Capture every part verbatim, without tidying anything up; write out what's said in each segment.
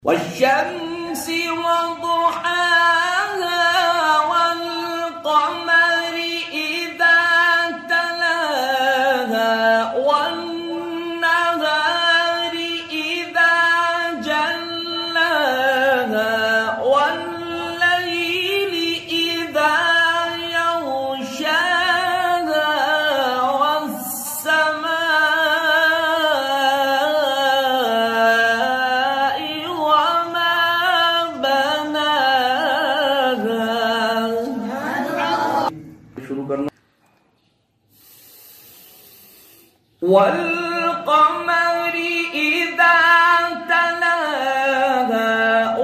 والشمس وضحاها والقمر إذا تلاها والنهار إذا جلاها والليل إذا يغشاها والسماء وما بناها. शुरू करना. والقمر إذا تلاها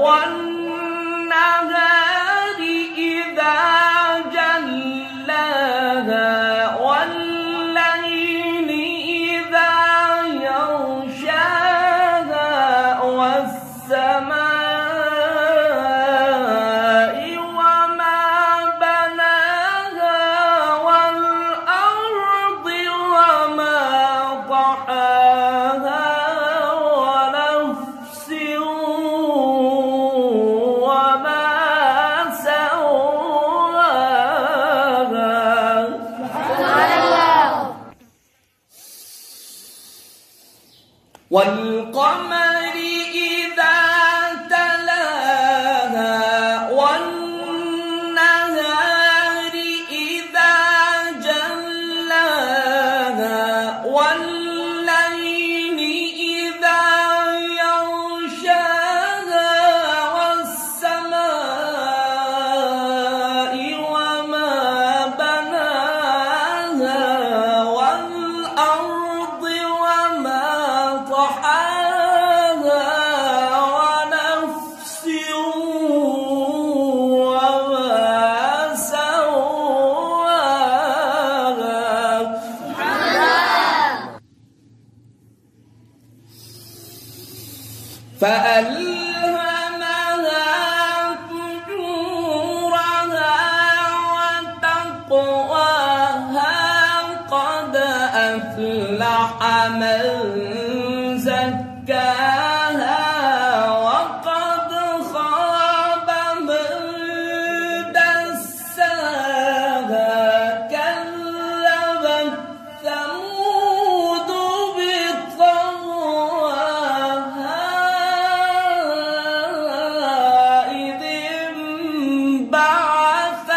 والنهار إذا جلاها والليل إذا يغشاها والسماء وما بناها والأرض وما طحاها ونفس وما سواها. والقمر إذا تلاها والنهار إذا جلاها والليل إذا يغشاها والسماء وما بناها والأرض وما طحاها ونفس وما سواها. فألهمها فجورها وتقواها قد أفلح من زكاها وقد خاب من دساها. كذبت ثمود بطغواها إذ انبعث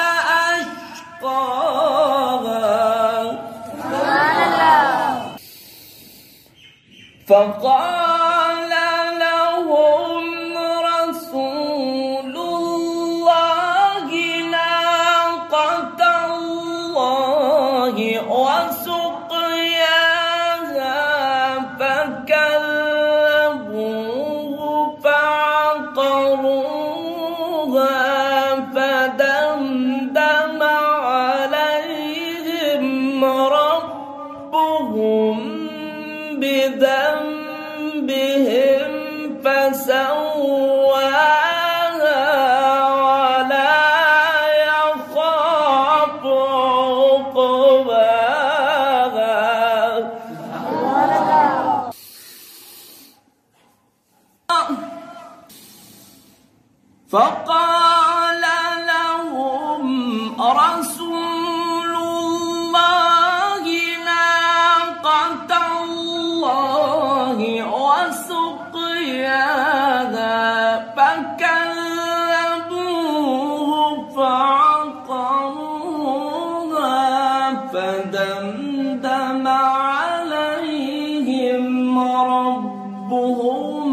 أشقاها. فقال لهم رسول الله ناقة الله وسقياها فكذبوه فعقروها فدمدم عليهم ربهم بذنبهم فسواها ولا يخاف عقباها. فقال لهم رسول الله ناقة الله وسقياها فكذبوه فعقروها فدمدم عليهم ربهم